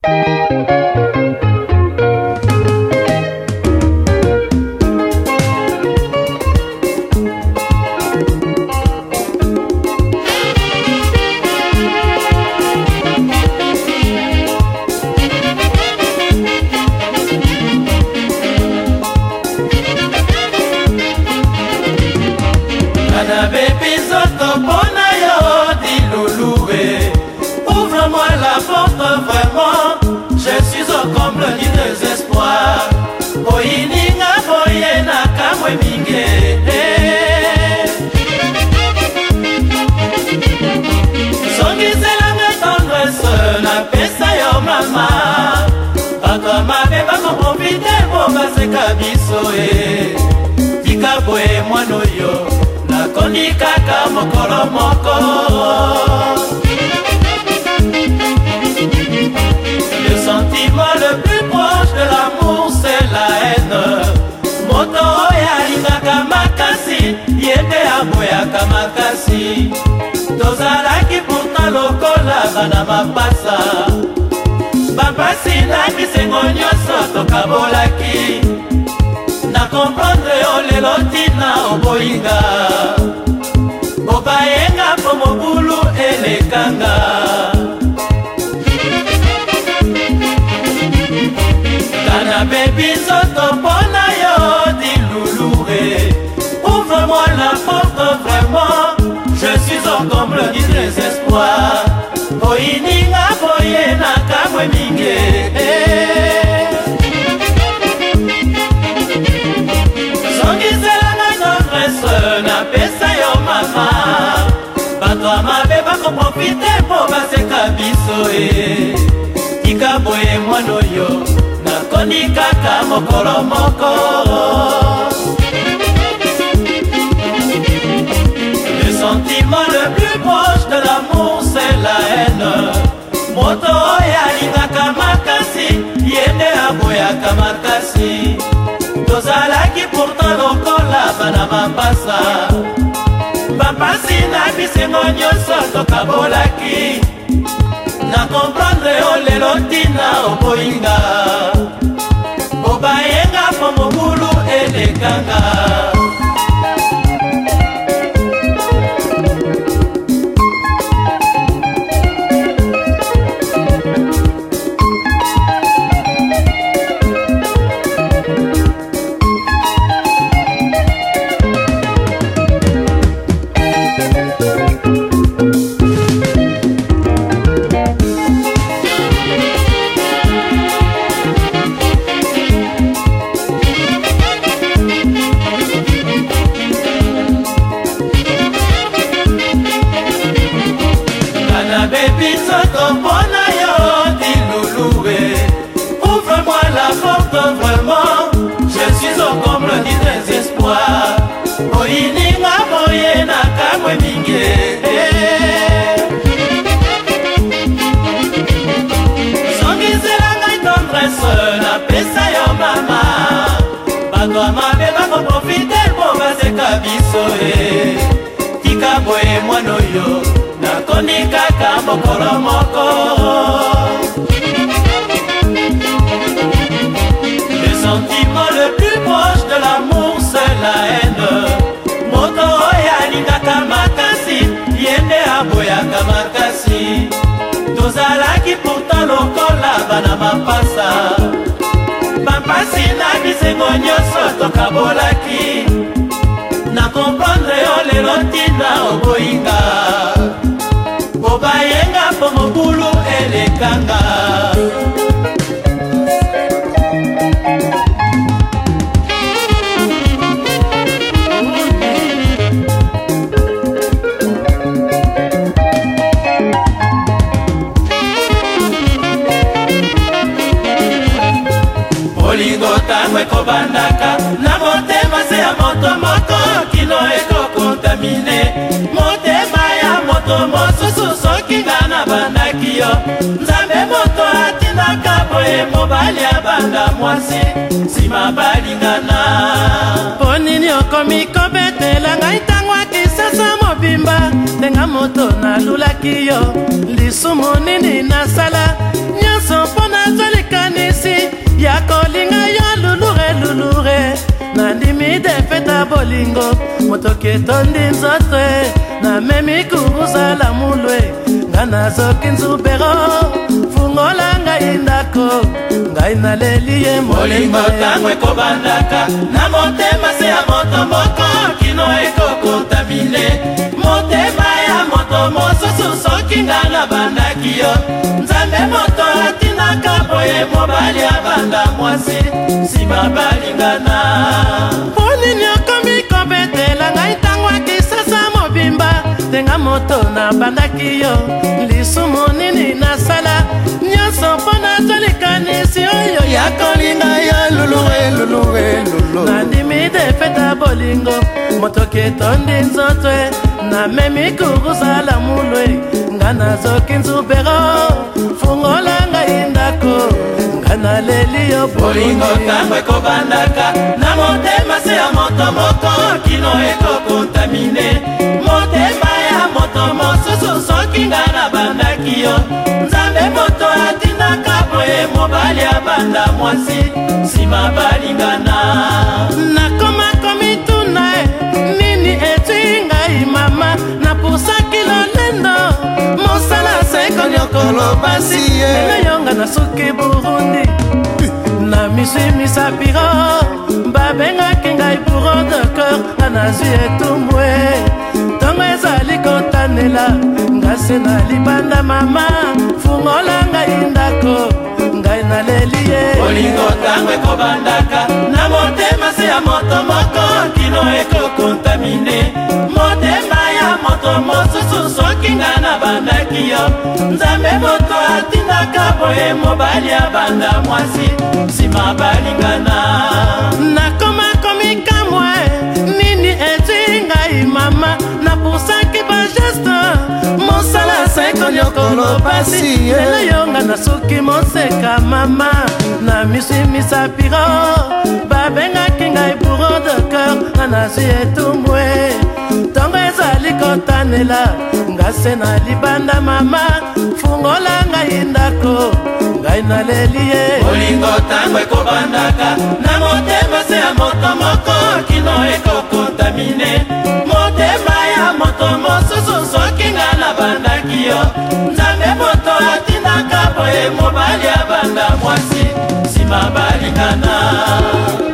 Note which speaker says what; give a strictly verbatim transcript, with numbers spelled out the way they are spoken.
Speaker 1: Le sentiment le plus proche de l'amour, c'est la haine. Moto yalingaka makasi, yende aboyaka makasi. Tozalaki pourtant lokola bana mapasa. Bapasi na bisengo nyonso tokabolaki. Na comprendre yo lelo tina oboyinga. Obayenga po mobulu elekanga. Kana baby zoto pona yo dilulure. Ouvre-moi la porte vraiment. Je suis au comble du désespoir. Oininga boyena kamwe minge. Songizelanga tendresse na pesa yo mama. Bato amabe bako profite po baseka biso e. Tika boye mwano yo nakoni kaka mokolo moko. Le sentiment le plus proche de l'amour c'est la haine. Moto yalingaka makasi, yende aboyaka makasi. Tozalaki pourtant lokola bana mapasa. Bapasi na bisengo nyonso tokabolaki. Na comprendre yo lelo tina oboyinga. Obayenga po mobulu elekanga. Tika boye mwano yo nakoni kaka mokolo moko. Le sentiment le plus proche de l'amour c'est la haine. Moto yalingaka makasi, yende aboyaka makasi. Tozalaki pourtant lokola bana mapasa. Bapasi na bisengo nyonso tokabolaki. Na comprendre yo lelo tina oboyinga. Obayenga po mobulu elekanga. Olingo tangwe kobandaka na motema se ya moto moko. Kino eko kontamine motema ya moto mosusu soki nga na bandaki yo. Nzambe moto atinaka boye mobali abanda mwasi sima balingana.
Speaker 2: Ponini okomi kobetela ngai ntango akisasa mobimba. Ndenga moto nalulaki yo lisumu nini nasala nyonso mpona defeta bolingo motoki etondi nzoto namemi kuruzala mulwe nga nazoki nzubero fungola ngai ndako ngai naleli ye
Speaker 1: molingo ntango ekobandaka na motema se ya moto moko kino ekokontamine motema ya moto mosusu soki nga nabandaki yo nzambe moto atinaka boye mobali abanda mwasi nsima balingana
Speaker 2: ponini okomi kobetela ngai ntango akisasa mobimba tenga moto nabandaki yo lisumu nini nasala nyonso mpo nazolikanisi oyo ya kolinga yo lulueluluelulu nandimi defeta bolingo motoki etondi nzoto namemi kuruzala mulwe nga nazoki nzubero fungola ngai ndako nga naleli yo
Speaker 1: bolingo ntango ekobandaka na motema se ya moto moko kino ekokontamine motema ya moto mosusu soki nga nabandaki yo nzambe moto atinaka boye mobali abanda mwasi nsima balingana
Speaker 2: nakomakomi tuna nini etwi ngai mama napusaki lolendo mosala seko nyokolo basi lelo yonga nasuki burundi na miswi misapiro babengaki ngai bourreau de cœur nga nazwi etumbwe ntongo ezali kotanela nga se na libanda mama fungola ngai ndako ngai naleli ye
Speaker 1: bolingo ntango ekobandaka na motema se ya moto moko kino ekokontamine motema ya moto mosusu soki nga nabandaki yo nzambe moto atinaka boye mobali abanda mwasi nsima balingana
Speaker 2: nakomakomi kamwe nini etwi ngai mama napusaki bageste mosala seko nyokolo pasi lelo yonga nasuki moseka mama na miswi misapiro babengaki ngai bourreau de cœur nga nazwi etumbwe ntongo ezali kotanela nga se na libanda mama fungola ngai ndako ngai naleli ye
Speaker 1: bolingo ntango ekobandaka na motema se ya moto moko kino ekokontamine motema ya moto mosusu soki nga nabandaki yo nzambe moto atinaka boye mobali abanda mwasi nsima balingana